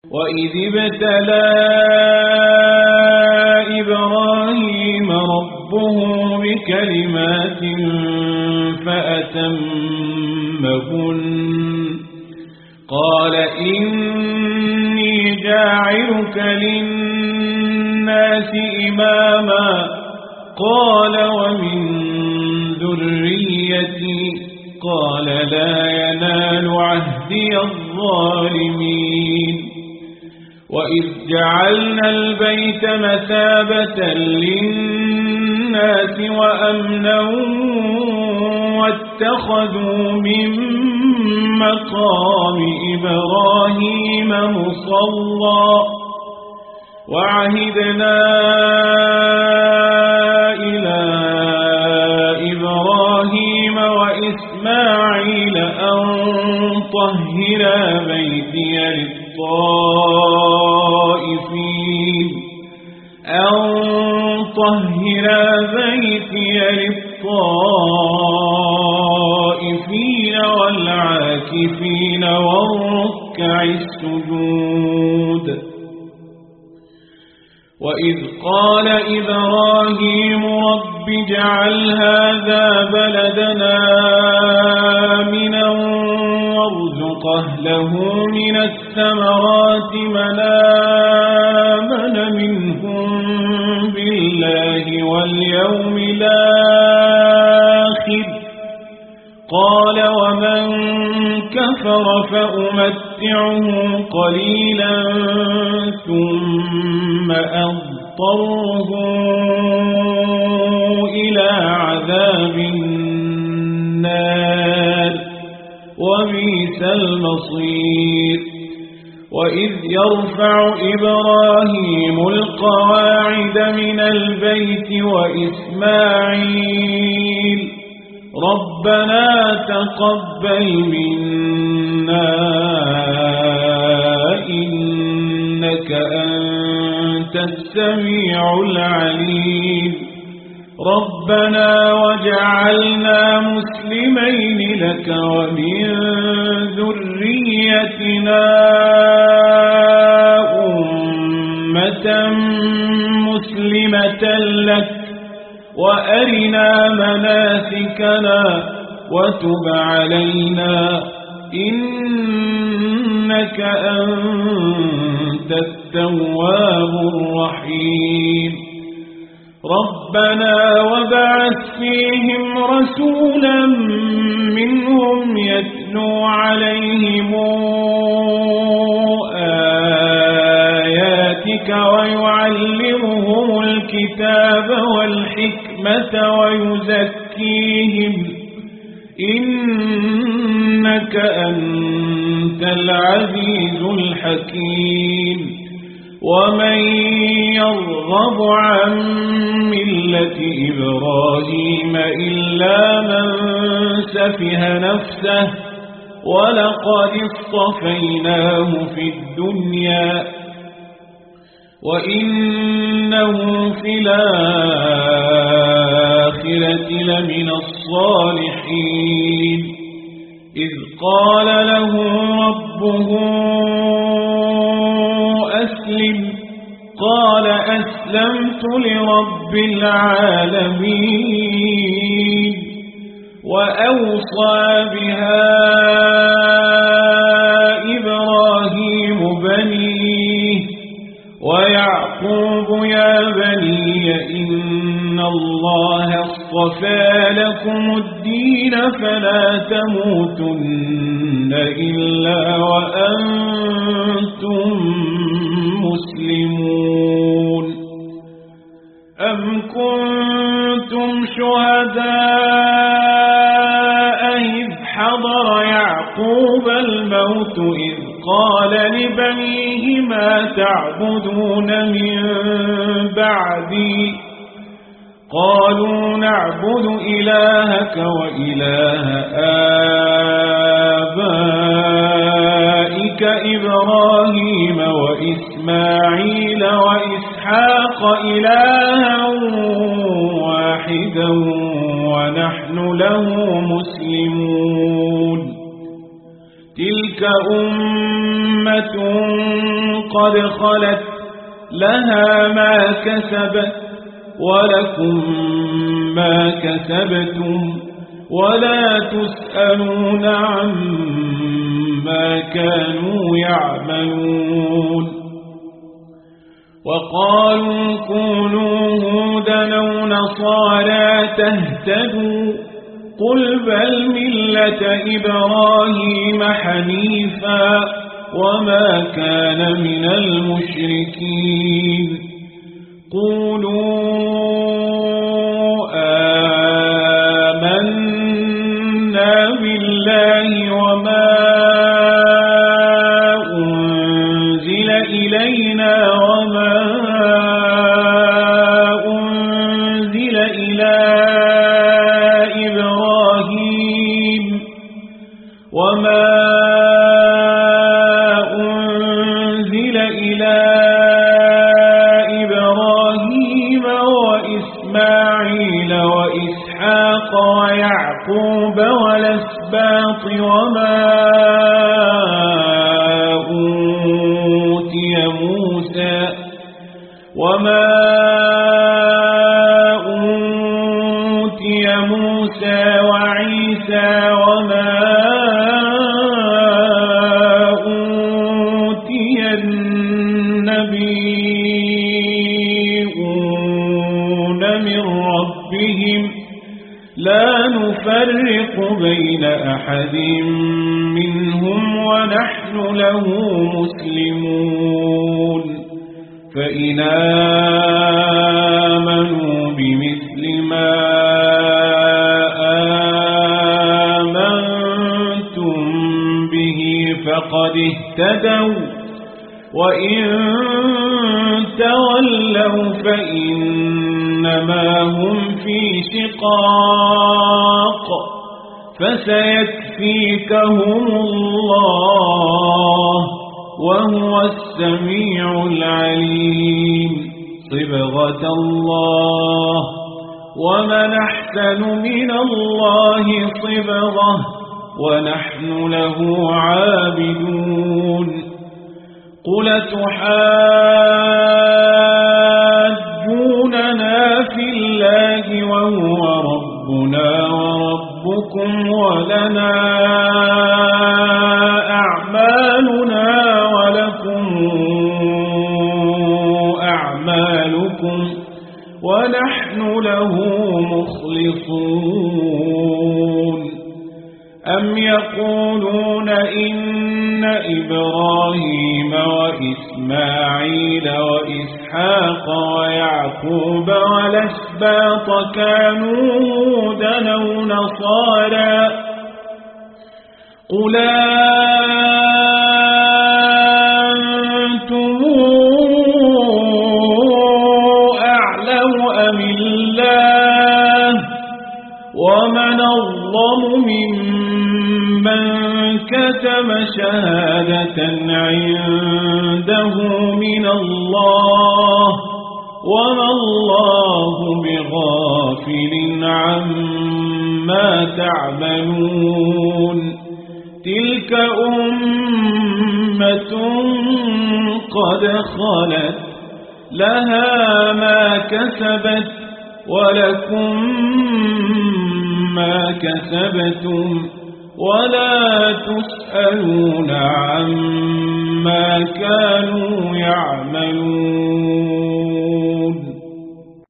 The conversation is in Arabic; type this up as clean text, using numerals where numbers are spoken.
وإذ ابتلى إبراهيم ربه بكلمات فأتمهن قال إني جاعلك للناس إماما قال ومن ذريتي قال لا ينال عهدي الظالمين وإذ جعلنا البيت مثابة للناس وأمنا واتخذوا من مقام إبراهيم مصلى وعهدنا إلى إبراهيم وإسماعيل أن طهرا بيتي للطائفين والعاكفين والركع السجود وإذ قال إبراهيم رب اجعل هذا بلدنا آمنا وارزق أهله من الثمرات من آمن منهم بالله واليوم الآخر قال ومن كفر فأمتعه قليلا ثم أضطره إلى عذاب النار وبئس المصير وإذ يرفع إبراهيم القواعد من البيت وإسماعيل ربنا تقبل منا إنك أنت السميع العليم ربنا وجعلنا مسلمين لك ومن ذريتنا أمة مسلمة لك وأرنا مناسكنا وتب علينا إنك أنت التواب الرحيم ربنا وبعث فيهم رسولا منهم يتلو عليهم آياتك ويعلمهم الكتاب والحكمة ويزكيهم إنك أنت العزيز الحكيم ومن يرغب عن ملة إبراهيم إلا من سفه نفسه ولقد اصطفيناه في الدنيا وإنه في الآخرة لمن الصالحين إذ قال له ربه أسلم قال أسلمت لرب العالمين وأوصى بها إبراهيم بنيه ويعقوب يا بني إن الله اصطفى لكم الدين فلا تموتن إلا وأنتم مسلمون أم كنتم شهداء إذ حضر يعقوب الموت إذ قال لبنيه ما تعبدون من بعدي قالوا نعبد إلهك وإله آبائك إبراهيم وإسماعيل وإسحاق إلها واحدا ونحن له مسلمون تلك أمة قد خلت لها ما كسبت ولكم ما كسبتم ولا تسألون عما كانوا يعملون وقالوا كونوا هودا أو نصارى تهتدوا قل بل ملة إبراهيم حنيفا وما كان من المشركين قولوا آمنا بالله وما أنزل إلينا وما أنزل إلى إبراهيم وإسماعيل وإسحاق ويعقوب والأسباط وما أوتي موسى وعيسى وما أوتي النبيون من ربهم لا نفرق بين أحد منهم ونحن له مسلمون فإن آمنوا بمثل ما آمنتم به فقد اهتدوا وإن تولوا فإنما هم في شقاق فسيكفيكهم الله وهو السميع العليم صبغة الله ومن أحسن من الله صبغة ونحن له عابدون قل تحاجوننا في الله وهو ربنا وربكم ولنا أعمالنا ولكم أعمالكم ونحن له مخلصون أم يقولون إن إبراهيم وإسماعيل وإسحاق ويعقوب والأسباط كانوا هودا أو نصارى قل أنتم أعلم أم الله ومن أظلم ممن كتم شهادة عنده من الله وما الله بغافل عما تعملون تلك أمة قد خلت لها ما كسبت ولكم ما كسبتم ولا تسألون عما كانوا يعملون